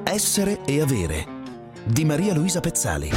Essere e avere di Maria Luisa Pezzali.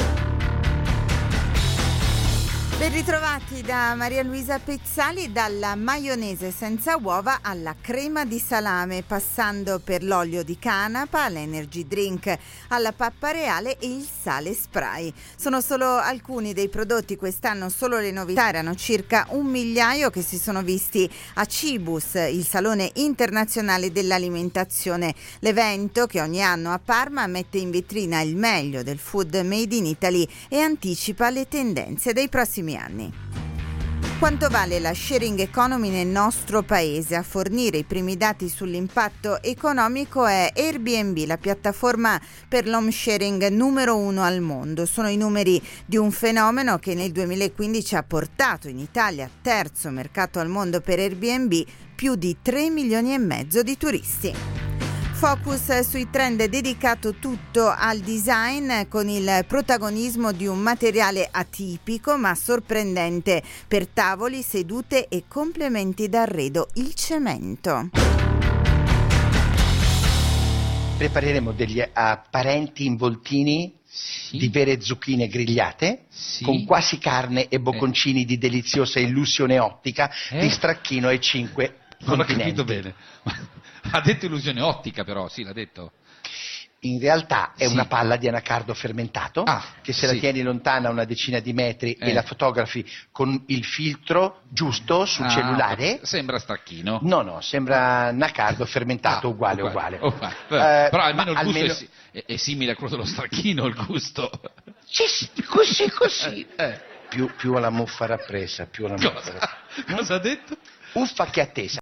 Ben ritrovati da Maria Luisa Pezzali. Dalla maionese senza uova alla crema di salame, passando per l'olio di canapa, l'energy drink, alla pappa reale e il sale spray. Sono solo alcuni dei prodotti quest'anno, solo le novità. Erano circa 1 migliaio che si sono visti a Cibus, il Salone Internazionale dell'Alimentazione. L'evento, che ogni anno a Parma mette in vetrina il meglio del food made in Italy e anticipa le tendenze dei prossimi anni. Quanto vale la sharing economy nel nostro paese? A fornire i primi dati sull'impatto economico è Airbnb, la piattaforma per l'home sharing numero 1 al mondo. Sono i numeri di un fenomeno che nel 2015 ha portato in Italia, terzo mercato al mondo per Airbnb, più di 3,5 milioni di turisti. Focus sui trend dedicato tutto al design, con il protagonismo di un materiale atipico ma sorprendente per tavoli, sedute e complementi d'arredo, il cemento. Prepareremo degli apparenti involtini di vere zucchine grigliate, con quasi carne e bocconcini di deliziosa illusione ottica di stracchino e 5 Non ho continenti. capito bene. Ha detto illusione ottica, però, sì, l'ha detto. In realtà è una palla di anacardo fermentato che se la tieni lontana una decina di metri e la fotografi con il filtro giusto sul cellulare. Sembra stracchino. No, sembra anacardo fermentato uguale. Però almeno il gusto è simile a quello dello stracchino, il gusto. Sì, così. Più alla muffa rappresa, più alla muffa. Cosa ha detto? Uffa che attesa.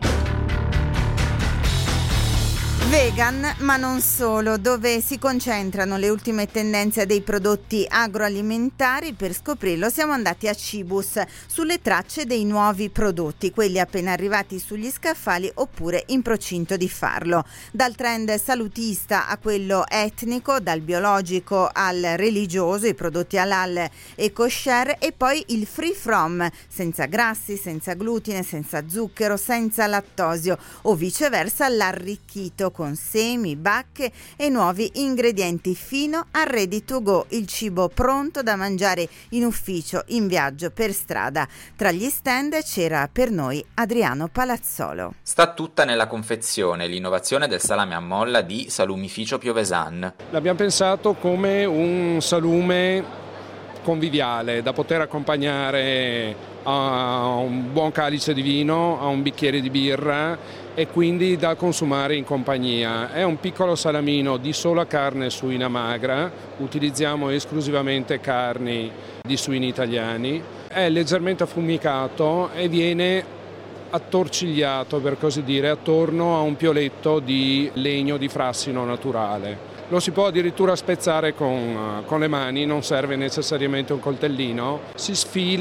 Vegan, ma non solo, dove si concentrano le ultime tendenze dei prodotti agroalimentari. Per scoprirlo siamo andati a Cibus, sulle tracce dei nuovi prodotti, quelli appena arrivati sugli scaffali oppure in procinto di farlo. Dal trend salutista a quello etnico, dal biologico al religioso, i prodotti halal e kosher, e poi il free from, senza grassi, senza glutine, senza zucchero, senza lattosio, o viceversa l'arricchito con semi, bacche e nuovi ingredienti fino al ready to go, il cibo pronto da mangiare in ufficio, in viaggio, per strada. Tra gli stand c'era per noi Adriano Palazzolo. Sta tutta nella confezione l'innovazione del salame a molla di Salumificio Piovesan. L'abbiamo pensato come un salume conviviale da poter accompagnare a un buon calice di vino, a un bicchiere di birra, e quindi da consumare in compagnia. È un piccolo salamino di sola carne suina magra, utilizziamo esclusivamente carni di suini italiani, è leggermente affumicato e viene attorcigliato, per così dire, attorno a un pioletto di legno di frassino naturale. Lo si può addirittura spezzare con le mani, non serve necessariamente un coltellino, si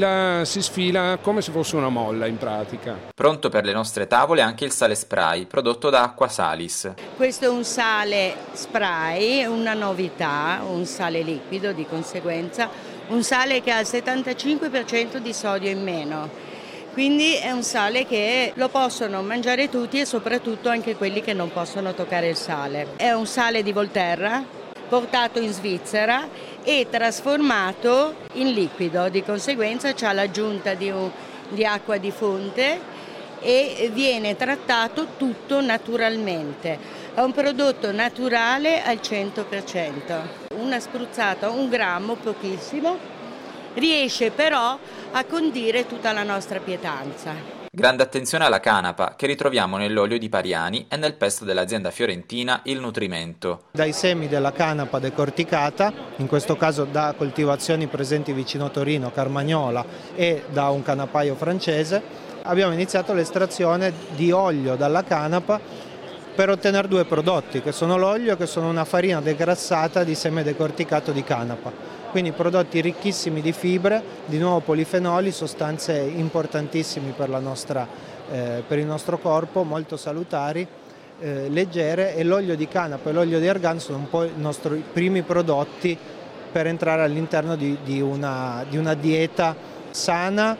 sfila come se fosse una molla in pratica. Pronto per le nostre tavole anche il sale spray, prodotto da Acquasalis. Questo è un sale spray, una novità, un sale liquido di conseguenza, un sale che ha il 75% di sodio in meno. Quindi è un sale che lo possono mangiare tutti e soprattutto anche quelli che non possono toccare il sale. È un sale di Volterra, portato in Svizzera e trasformato in liquido, di conseguenza c'ha l'aggiunta di acqua di fonte e viene trattato tutto naturalmente. È un prodotto naturale al 100%. Una spruzzata, 1 grammo, pochissimo, riesce però a condire tutta la nostra pietanza. Grande attenzione alla canapa, che ritroviamo nell'olio di Pariani e nel pesto dell'azienda fiorentina Il Nutrimento. Dai semi della canapa decorticata, in questo caso da coltivazioni presenti vicino Torino, Carmagnola, e da un canapaio francese, abbiamo iniziato l'estrazione di olio dalla canapa per ottenere 2 prodotti, che sono l'olio e che sono una farina degrassata di seme decorticato di canapa. Quindi prodotti ricchissimi di fibre, di nuovo polifenoli, sostanze importantissime per il nostro corpo, molto salutari, leggere, e l'olio di canapa e l'olio di argan sono un po' i nostri primi prodotti per entrare all'interno di una dieta sana,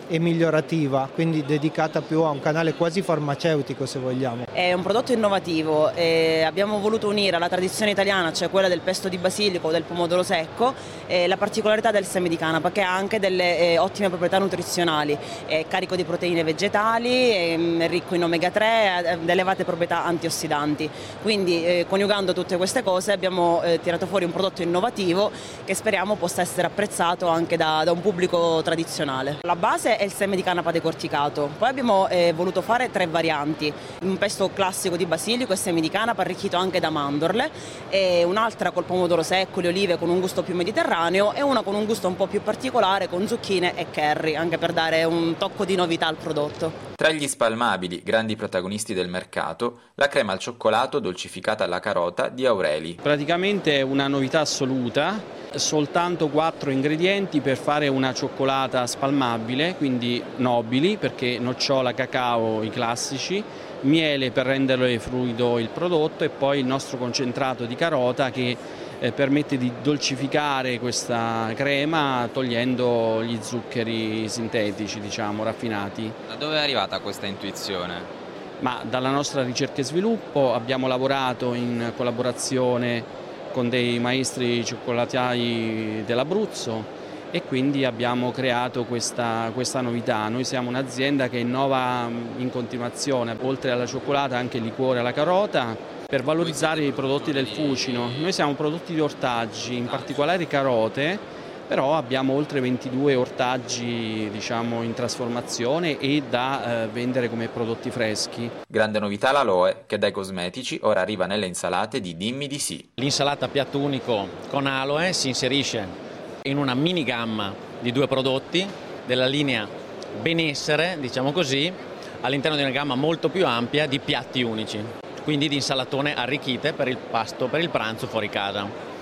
e migliorativa, quindi dedicata più a un canale quasi farmaceutico, se vogliamo. È un prodotto innovativo e abbiamo voluto unire alla tradizione italiana, cioè quella del pesto di basilico o del pomodoro secco, la particolarità del seme di canapa, che ha anche delle ottime proprietà nutrizionali, è carico di proteine vegetali, è ricco in omega 3, elevate proprietà antiossidanti. Quindi coniugando tutte queste cose abbiamo tirato fuori un prodotto innovativo che speriamo possa essere apprezzato anche da un pubblico tradizionale. La base è il seme di canapa decorticato, poi abbiamo voluto fare 3 varianti, un pesto classico di basilico e semi di canapa arricchito anche da mandorle, e un'altra col pomodoro secco, le olive con un gusto più mediterraneo e una con un gusto un po' più particolare con zucchine e curry, anche per dare un tocco di novità al prodotto. Tra gli spalmabili, grandi protagonisti del mercato, la crema al cioccolato dolcificata alla carota di Aureli. Praticamente è una novità assoluta, soltanto 4 ingredienti per fare una cioccolata spalmabile, quindi nobili, perché nocciola, cacao, i classici, miele per renderlo fluido il prodotto e poi il nostro concentrato di carota che permette di dolcificare questa crema togliendo gli zuccheri sintetici, diciamo, raffinati. Da dove è arrivata questa intuizione? Ma dalla nostra ricerca e sviluppo abbiamo lavorato in collaborazione con dei maestri cioccolatieri dell'Abruzzo e quindi abbiamo creato questa novità. Noi siamo un'azienda che innova in continuazione, oltre alla cioccolata anche il liquore alla carota, per valorizzare i prodotti del Fucino. Noi siamo prodotti di ortaggi, in particolare carote, però abbiamo oltre 22 ortaggi, diciamo, in trasformazione e da vendere come prodotti freschi. Grande novità l'aloe, che dai cosmetici ora arriva nelle insalate di Dimmi di sì. L'insalata a piatto unico con aloe si inserisce in una mini gamma di 2 prodotti della linea benessere, diciamo così, all'interno di una gamma molto più ampia di piatti unici, quindi di insalatone arricchite per il pasto, per il pranzo fuori casa.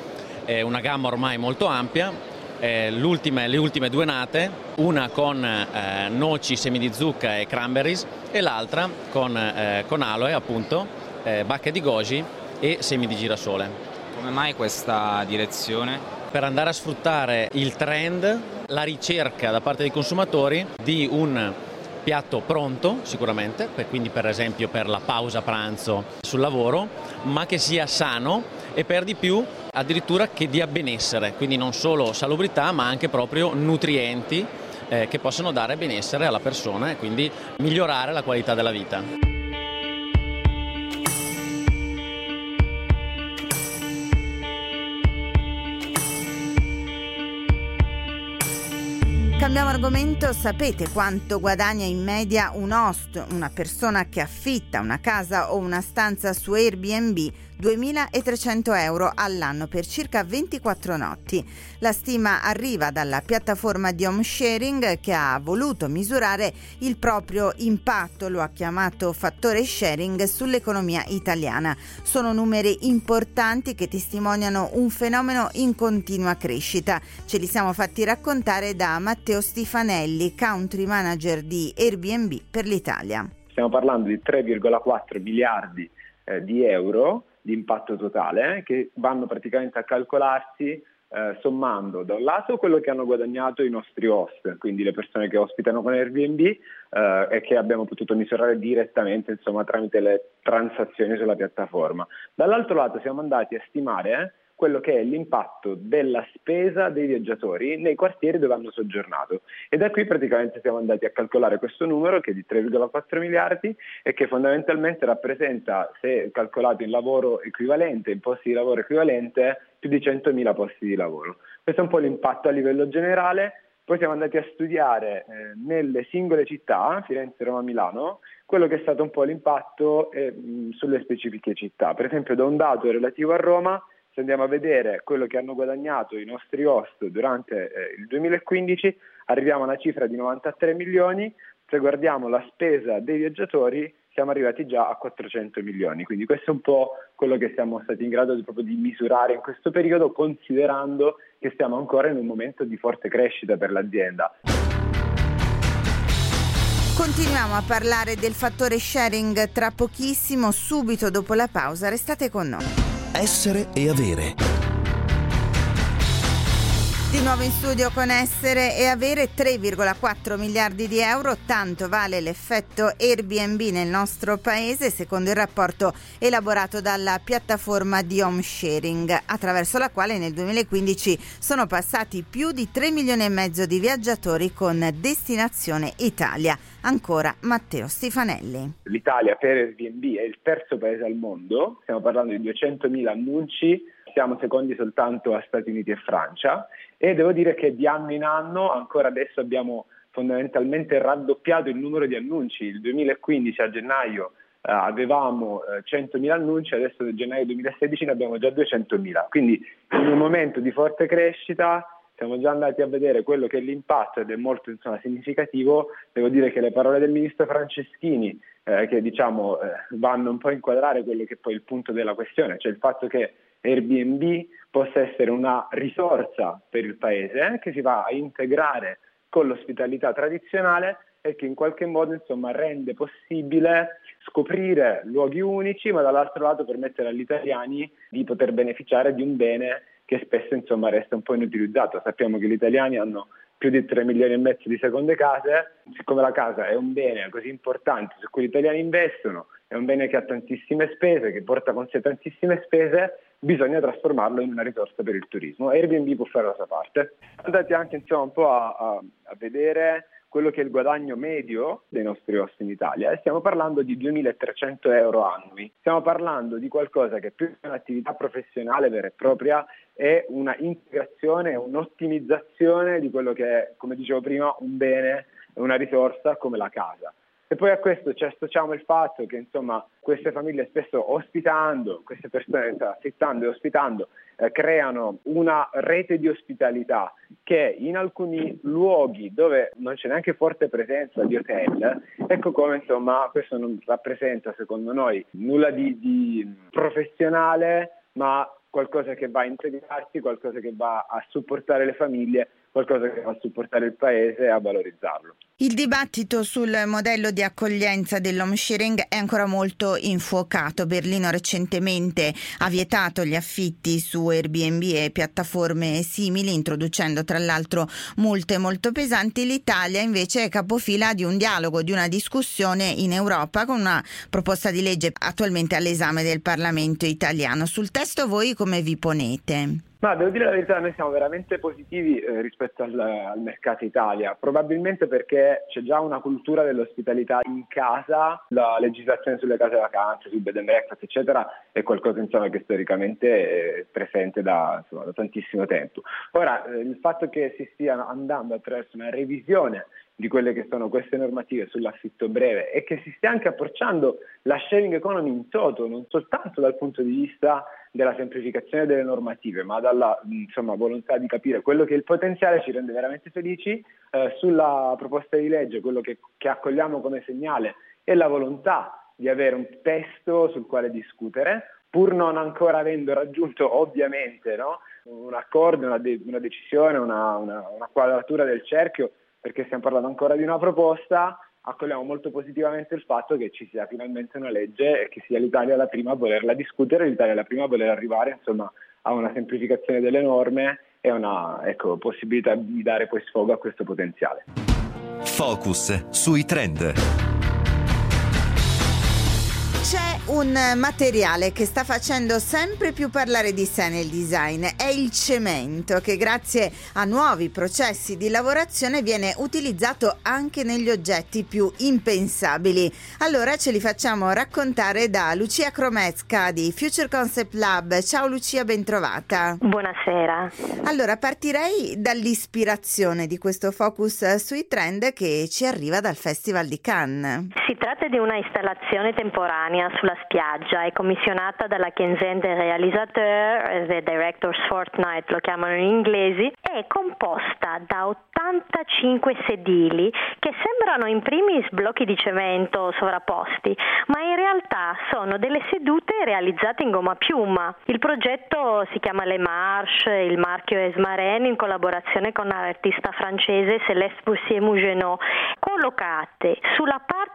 È una gamma ormai molto ampia, le ultime 2 nate, una con noci, semi di zucca e cranberries e l'altra con aloe, appunto, bacche di goji e semi di girasole. Come mai questa direzione? Per andare a sfruttare il trend, la ricerca da parte dei consumatori di un piatto pronto sicuramente, quindi per esempio per la pausa pranzo sul lavoro, ma che sia sano e per di più addirittura che dia benessere, quindi non solo salubrità ma anche proprio nutrienti che possono dare benessere alla persona e quindi migliorare la qualità della vita. Cambiamo argomento. Sapete quanto guadagna in media un host, una persona che affitta una casa o una stanza su Airbnb? 2.300 euro all'anno per circa 24 notti. La stima arriva dalla piattaforma di home sharing che ha voluto misurare il proprio impatto, lo ha chiamato fattore sharing, sull'economia italiana. Sono numeri importanti che testimoniano un fenomeno in continua crescita. Ce li siamo fatti raccontare da Matteo Stifanelli, country manager di Airbnb per l'Italia. Stiamo parlando di 3,4 miliardi di euro di impatto totale che vanno praticamente a calcolarsi sommando da un lato quello che hanno guadagnato i nostri host, quindi le persone che ospitano con Airbnb e che abbiamo potuto misurare direttamente, insomma, tramite le transazioni sulla piattaforma. Dall'altro lato siamo andati a stimare quello che è l'impatto della spesa dei viaggiatori nei quartieri dove hanno soggiornato, e da qui praticamente siamo andati a calcolare questo numero che è di 3,4 miliardi e che fondamentalmente rappresenta, se calcolato in lavoro equivalente, in posti di lavoro equivalente, più di 100.000 posti di lavoro. Questo è un po' l'impatto a livello generale. Poi siamo andati a studiare nelle singole città, Firenze, Roma, Milano, quello che è stato un po' l'impatto sulle specifiche città. Per esempio, da un dato relativo a Roma, se andiamo a vedere quello che hanno guadagnato i nostri host durante il 2015, arriviamo a una cifra di 93 milioni. Se guardiamo la spesa dei viaggiatori, siamo arrivati già a 400 milioni. Quindi questo è un po' quello che siamo stati in grado proprio di misurare in questo periodo, considerando che stiamo ancora in un momento di forte crescita per l'azienda. Continuiamo a parlare del fattore sharing tra pochissimo, subito dopo la pausa. Restate con noi. Essere e avere. Di nuovo in studio con Essere e Avere. 3,4 miliardi di euro, tanto vale l'effetto Airbnb nel nostro paese, secondo il rapporto elaborato dalla piattaforma di home sharing, attraverso la quale nel 2015 sono passati più di 3 milioni e mezzo di viaggiatori con destinazione Italia. Ancora Matteo Stifanelli. L'Italia per Airbnb è il terzo paese al mondo, stiamo parlando di 200.000 annunci, siamo secondi soltanto a Stati Uniti e Francia, e devo dire che di anno in anno ancora adesso abbiamo fondamentalmente raddoppiato il numero di annunci. Il 2015 a gennaio avevamo 100.000 annunci, adesso nel gennaio 2016 ne abbiamo già 200.000, quindi in un momento di forte crescita siamo già andati a vedere quello che è l'impatto ed è molto significativo. Devo dire che le parole del ministro Franceschini che vanno un po' a inquadrare quello che è poi il punto della questione, cioè il fatto che Airbnb possa essere una risorsa per il paese che si va a integrare con l'ospitalità tradizionale e che in qualche modo rende possibile scoprire luoghi unici, ma dall'altro lato permettere agli italiani di poter beneficiare di un bene che spesso resta un po' inutilizzato. Sappiamo che gli italiani hanno più di 3 milioni e mezzo di seconde case. Siccome la casa è un bene così importante su cui gli italiani investono, è un bene che ha tantissime spese, che porta con sé tantissime spese, bisogna trasformarlo in una risorsa per il turismo. Airbnb può fare la sua parte. Andate anche un po' a vedere quello che è il guadagno medio dei nostri host in Italia, e stiamo parlando di 2.300 euro annui. Stiamo parlando di qualcosa che più che un'attività professionale vera e propria è una integrazione, un'ottimizzazione di quello che è, come dicevo prima, un bene, una risorsa come la casa. E poi a questo ci associamo il fatto che queste famiglie spesso ospitando, queste persone affittando e ospitando, creano una rete di ospitalità che in alcuni luoghi dove non c'è neanche forte presenza di hotel, ecco come questo non rappresenta secondo noi nulla di professionale, ma qualcosa che va a integrarsi, qualcosa che va a supportare le famiglie, qualcosa che va a supportare il paese e a valorizzarlo. Il dibattito sul modello di accoglienza dell'home sharing è ancora molto infuocato. Berlino recentemente ha vietato gli affitti su Airbnb e piattaforme simili, introducendo tra l'altro multe molto pesanti. L'Italia invece è capofila di un dialogo, di una discussione in Europa con una proposta di legge attualmente all'esame del Parlamento italiano. Sul testo voi come vi ponete? Ma devo dire la verità, noi siamo veramente positivi rispetto al mercato Italia, probabilmente perché c'è già una cultura dell'ospitalità in casa, la legislazione sulle case vacanze, sui bed and breakfast eccetera è qualcosa che storicamente è presente da tantissimo tempo. Ora il fatto che si stia andando attraverso una revisione di quelle che sono queste normative sull'affitto breve e che si stia anche approcciando la sharing economy in toto, non soltanto dal punto di vista della semplificazione delle normative, ma dalla volontà di capire quello che è il potenziale, ci rende veramente felici. Sulla proposta di legge quello che accogliamo come segnale è la volontà di avere un testo sul quale discutere, pur non ancora avendo raggiunto ovviamente un accordo, una decisione, una quadratura del cerchio, perché stiamo parlando ancora di una proposta. Accogliamo molto positivamente il fatto che ci sia finalmente una legge e che sia l'Italia la prima a volerla discutere, l'Italia la prima a voler arrivare a una semplificazione delle norme e una possibilità di dare poi sfogo a questo potenziale. Focus sui trend. C'è un materiale che sta facendo sempre più parlare di sé nel design, è il cemento, che grazie a nuovi processi di lavorazione viene utilizzato anche negli oggetti più impensabili. Allora ce li facciamo raccontare da Lucia Cromezca di Future Concept Lab. Ciao Lucia, bentrovata. Buonasera. Allora partirei dall'ispirazione di questo focus sui trend che ci arriva dal Festival di Cannes. Si tratta di una installazione temporanea sulla spiaggia, è commissionata dalla Kenzen des Réalisateurs, The Directors Fortnight lo chiamano in inglesi, è composta da 85 sedili che sembrano in primis blocchi di cemento sovrapposti, ma in realtà sono delle sedute realizzate in gomma a piuma. Il progetto si chiama Le Marche, il marchio Esmaren in collaborazione con l'artista francese Céleste Boissier-Mougenot, collocate sulla parte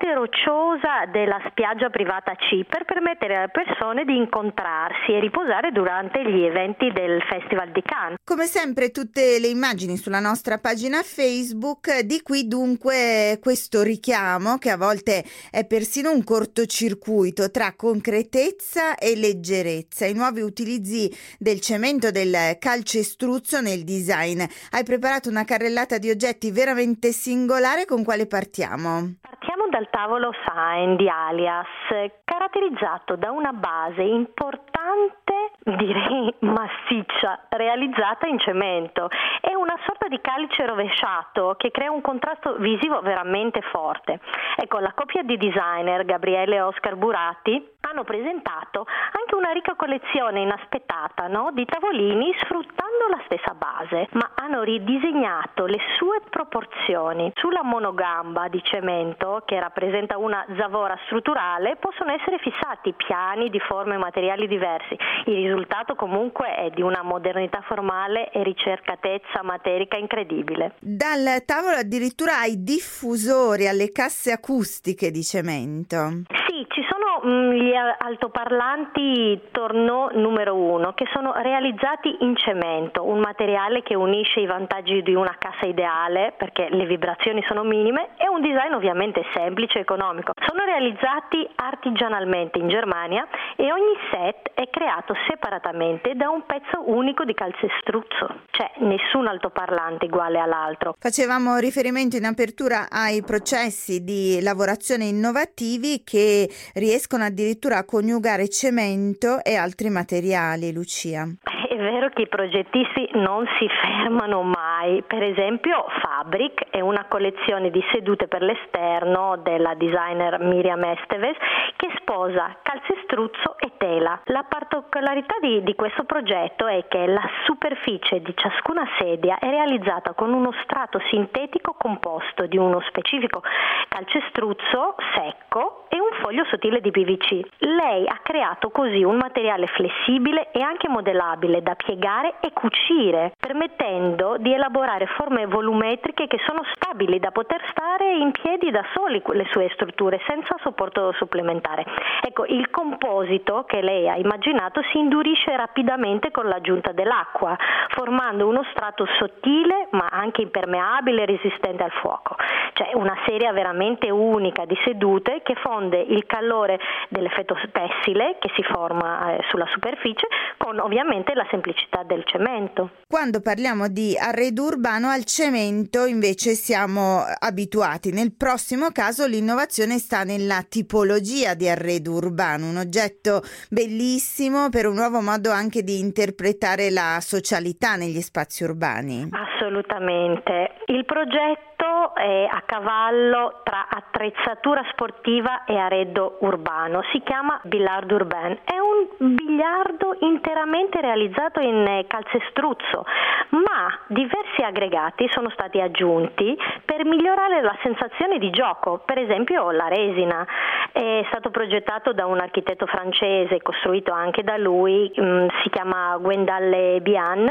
parte rocciosa della spiaggia privata C per permettere alle persone di incontrarsi e riposare durante gli eventi del Festival di Cannes. Come sempre tutte le immagini sulla nostra pagina Facebook, di qui dunque questo richiamo che a volte è persino un cortocircuito tra concretezza e leggerezza, i nuovi utilizzi del cemento, del calcestruzzo nel design. Hai preparato una carrellata di oggetti veramente singolare, con quale partiamo? Partiamo dal tavolo Sign di Alias, caratterizzato da una base importante, direi massiccia, realizzata in cemento. È una sorta di calice rovesciato che crea un contrasto visivo veramente forte. Ecco, la coppia di designer Gabriele e Oscar Buratti hanno presentato anche una ricca collezione inaspettata, no? Di tavolini sfruttando la stessa base, ma hanno ridisegnato le sue proporzioni. Sulla monogamba di cemento, che rappresenta una zavorra strutturale, possono essere fissati piani di forme e materiali diversi. Il risultato comunque è di una modernità formale e ricercatezza materica incredibile. Dal tavolo addirittura ai diffusori, alle casse acustiche di cemento. Sì, ci sono gli altoparlanti Tornò numero 1 che sono realizzati in cemento, un materiale che unisce i vantaggi di una cassa ideale perché le vibrazioni sono minime e un design ovviamente semplice e economico. Sono realizzati artigianalmente in Germania e ogni set è creato separatamente da un pezzo unico di calcestruzzo. C'è nessun altoparlante uguale all'altro. Facevamo riferimento in apertura ai processi di lavorazione innovativi che riescono addirittura a coniugare cemento e altri materiali, Lucia. È vero che i progettisti non si fermano mai. Per esempio Fabric è una collezione di sedute per l'esterno della designer Miriam Esteves che sposa calcestruzzo e tela. La particolarità di questo progetto è che la superficie di ciascuna sedia è realizzata con uno strato sintetico composto di uno specifico calcestruzzo secco e un foglio sottile di PVC. Lei ha creato così un materiale flessibile e anche modellabile da piegare e cucire, permettendo di elaborare forme volumetriche che sono stabili da poter stare in piedi da soli le sue strutture senza supporto supplementare. Ecco, il composito che lei ha immaginato si indurisce rapidamente con l'aggiunta dell'acqua, formando uno strato sottile ma anche impermeabile e resistente al fuoco. Cioè una serie veramente unica di sedute che fonde il calore dell'effetto tessile che si forma sulla superficie con ovviamente la semplicità del cemento. Quando parliamo di arredo urbano, al cemento invece siamo abituati. Nel prossimo caso l'innovazione sta nella tipologia di arredo urbano, un oggetto bellissimo per un nuovo modo anche di interpretare la socialità negli spazi urbani. Assolutamente. Il progetto è a cavallo tra attrezzatura sportiva e arredo urbano. Si chiama Billard Urbain. È un biliardo interamente realizzato in calcestruzzo, ma diversi aggregati sono stati aggiunti per migliorare la sensazione di gioco. Per esempio la resina è stato progettato da un architetto francese, costruito anche da lui, si chiama Gwendalle Bian,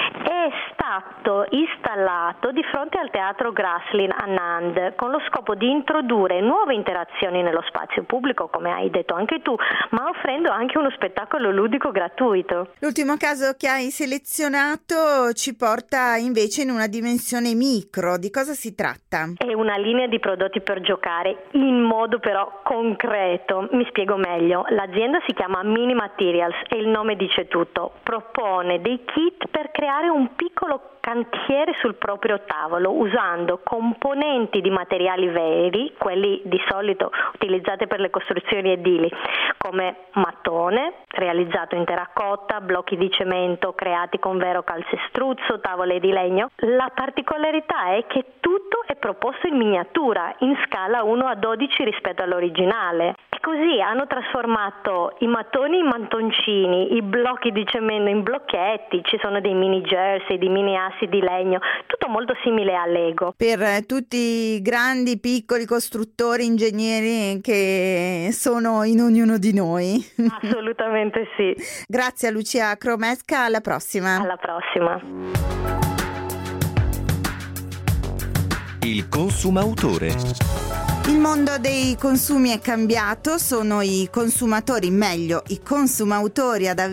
è stato installato di fronte al teatro Graslin a Nantes con lo scopo di introdurre nuove interazioni nello spazio pubblico, come hai detto anche tu, ma offrendo anche uno spettacolo ludico gratuito. L'ultimo caso che hai selezionato ci porta invece in una dimensione micro. Di cosa si tratta? È una linea di prodotti per giocare in modo però concreto. Mi spiego meglio. L'azienda si chiama Mini Materials e il nome dice tutto. Propone dei kit per creare un piccolo cantiere sul proprio tavolo usando componenti di materiali veri, quelli di solito utilizzati per le costruzioni edili, come mattone realizzato in terracotta, blocchi di cemento creati con vero calcestruzzo, tavole di legno. La particolarità è che tutto è proposto in miniatura, in scala 1:12 rispetto all'originale. E così hanno trasformato i mattoni in mattoncini, i blocchi di cemento in blocchetti, ci sono dei mini jersey, dei mini assi di legno, tutto molto simile a Lego. Per tutti i grandi, piccoli costruttori, ingegneri che sono in ognuno di noi. Assolutamente sì. Grazie a Lucia Cromesca, alla prossima. Alla prossima. Il consumautore. Il mondo dei consumi è cambiato, sono i consumatori, meglio i consumautori ad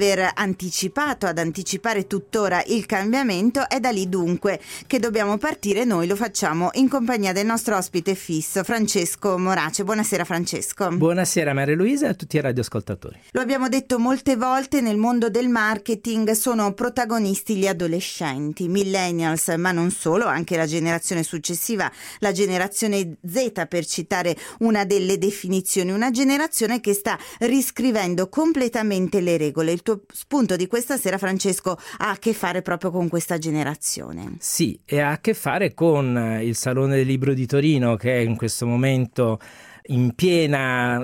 anticipare tuttora il cambiamento. È da lì dunque che dobbiamo partire. Noi lo facciamo in compagnia del nostro ospite fisso, Francesco Morace. Buonasera Francesco. Buonasera Maria Luisa e a tutti i radioascoltatori. Lo abbiamo detto molte volte, nel mondo del marketing sono protagonisti gli adolescenti, millennials, ma non solo, anche la generazione successiva, la generazione Z, per citare una delle definizioni, una generazione che sta riscrivendo completamente le regole. Il tuo spunto di questa sera, Francesco, ha a che fare proprio con questa generazione. Sì, e ha a che fare con il Salone del Libro di Torino, che è in questo momento in piena,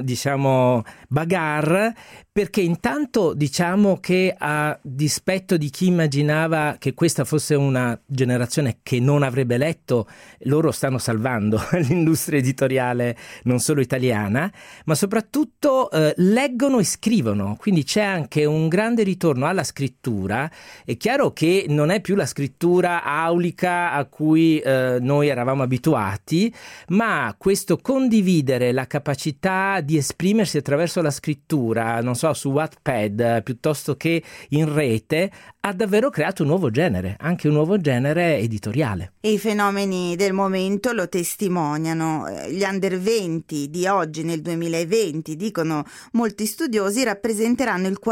bagarre, perché intanto diciamo che, a dispetto di chi immaginava che questa fosse una generazione che non avrebbe letto, loro stanno salvando l'industria editoriale non solo italiana, ma soprattutto leggono e scrivono, quindi c'è anche un grande ritorno alla scrittura. È chiaro che non è più la scrittura aulica a cui noi eravamo abituati, ma questo condividere la capacità di esprimersi attraverso la scrittura, non so, su Wattpad piuttosto che in rete, ha davvero creato un nuovo genere, anche un nuovo genere editoriale. E i fenomeni del momento lo testimoniano. Gli under 20 di oggi, nel 2020, dicono molti studiosi, rappresenteranno il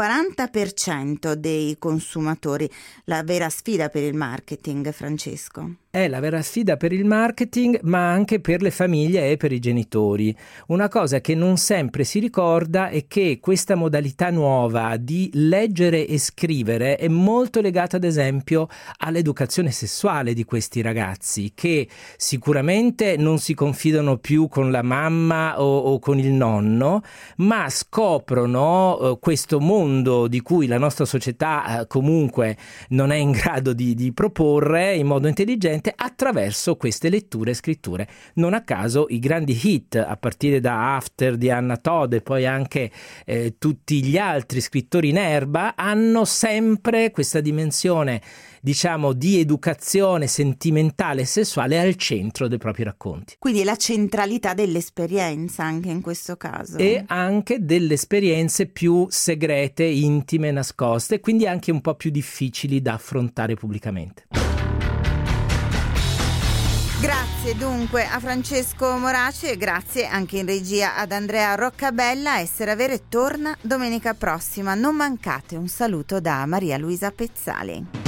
40% dei consumatori. La vera sfida per il marketing, Francesco? È la vera sfida per il marketing, ma anche per le famiglie e per i genitori. Una cosa che non sempre si ricorda è che questa modalità nuova di leggere e scrivere è molto legata, ad esempio, all'educazione sessuale di questi ragazzi, che sicuramente non si confidano più con la mamma o con il nonno, ma scoprono questo mondo di cui la nostra società comunque non è in grado di proporre in modo intelligente, attraverso queste letture e scritture. Non a caso i grandi hit, a partire da After di Anna Todd e poi anche tutti gli altri scrittori in erba, hanno sempre questa dimensione, di educazione sentimentale e sessuale al centro dei propri racconti. Quindi la centralità dell'esperienza anche in questo caso. E anche delle esperienze più segrete, intime, nascoste, quindi anche un po' più difficili da affrontare pubblicamente. Grazie dunque a Francesco Morace e grazie anche in regia ad Andrea Roccabella. Essere Avere torna domenica prossima, non mancate. Un saluto da Maria Luisa Pezzali.